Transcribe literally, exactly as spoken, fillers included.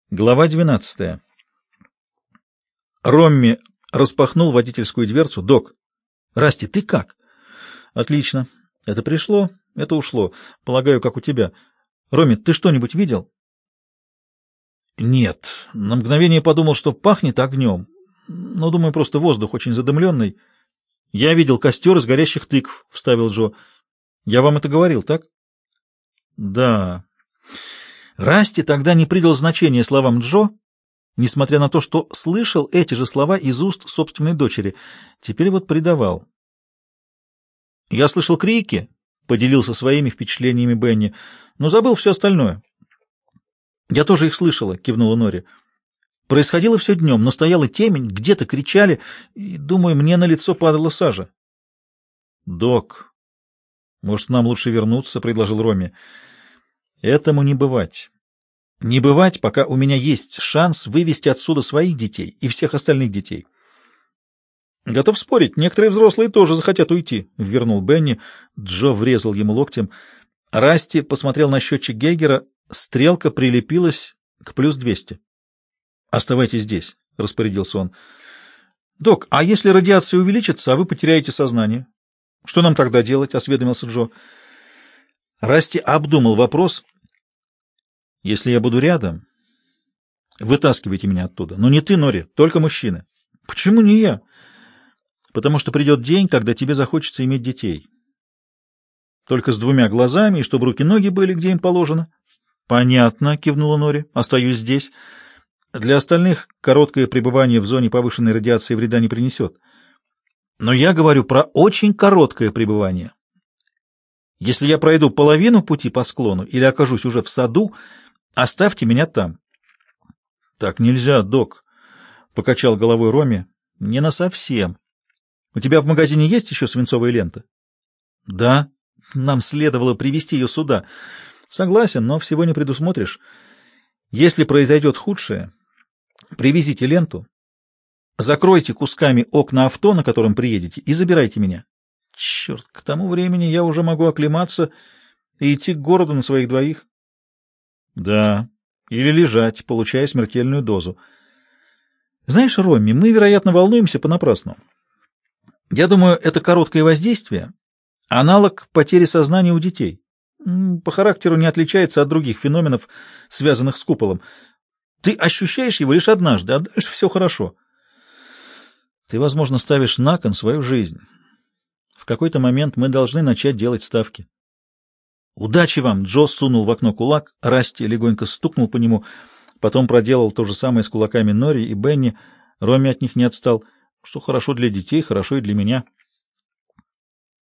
Глава двенадцатая. Ромми распахнул водительскую дверцу. «Док, Расти, ты как?» «Отлично. Это пришло, это ушло. Полагаю, как у тебя. Ромми, ты что-нибудь видел?» «Нет. На мгновение подумал, что пахнет огнем. Но, думаю, просто воздух очень задымленный. Я видел костер из горящих тыкв», — вставил Джо. «Я вам это говорил, так?» «Да». Расти тогда не придал значения словам Джо, несмотря на то, что слышал эти же слова из уст собственной дочери. Теперь вот придавал. «Я слышал крики», — поделился своими впечатлениями Бенни, — «но забыл все остальное». «Я тоже их слышала», — кивнула Нори. «Происходило все днем, но стояла темень, где-то кричали, и, думаю, мне на лицо падала сажа». «Док, может, нам лучше вернуться?» — предложил Ромми. «Этому не бывать. Не бывать, пока у меня есть шанс вывести отсюда своих детей и всех остальных детей». «Готов спорить, некоторые взрослые тоже захотят уйти», — вернул Бенни. Джо врезал ему локтем. Расти посмотрел на счетчик Гейгера. Стрелка прилепилась к плюс двести. «Оставайтесь здесь», — распорядился он. «Док, а если радиация увеличится, а вы потеряете сознание? Что нам тогда делать?» — осведомился Джо. Расти обдумал вопрос. «Если я буду рядом, вытаскивайте меня оттуда. Но не ты, Нори, только мужчины». «Почему не я?» «Потому что придет день, когда тебе захочется иметь детей. Только с двумя глазами, и чтобы руки-ноги были, где им положено». «Понятно», — кивнула Нори. «Остаюсь здесь. Для остальных короткое пребывание в зоне повышенной радиации вреда не принесет. Но я говорю про очень короткое пребывание. Если я пройду половину пути по склону или окажусь уже в саду, оставьте меня там». «Так нельзя, док», — покачал головой Ромми. «Не насовсем. У тебя в магазине есть еще свинцовая лента?» «Да. Нам следовало привезти ее сюда». «Согласен, но всего не предусмотришь. Если произойдет худшее, привезите ленту, закройте кусками окна авто, на котором приедете, и забирайте меня». «Черт, к тому времени я уже могу оклематься и идти к городу на своих двоих». «Да, или лежать, получая смертельную дозу». «Знаешь, Ромми, мы, вероятно, волнуемся понапрасну. Я думаю, это короткое воздействие — аналог потери сознания у детей. По характеру не отличается от других феноменов, связанных с куполом. Ты ощущаешь его лишь однажды, а дальше все хорошо. Ты, возможно, ставишь на кон свою жизнь. В какой-то момент мы должны начать делать ставки». «Удачи вам!» — Джо сунул в окно кулак, Расти легонько стукнул по нему, потом проделал то же самое с кулаками Нори и Бенни. Ромми от них не отстал. «Что хорошо для детей, хорошо и для меня».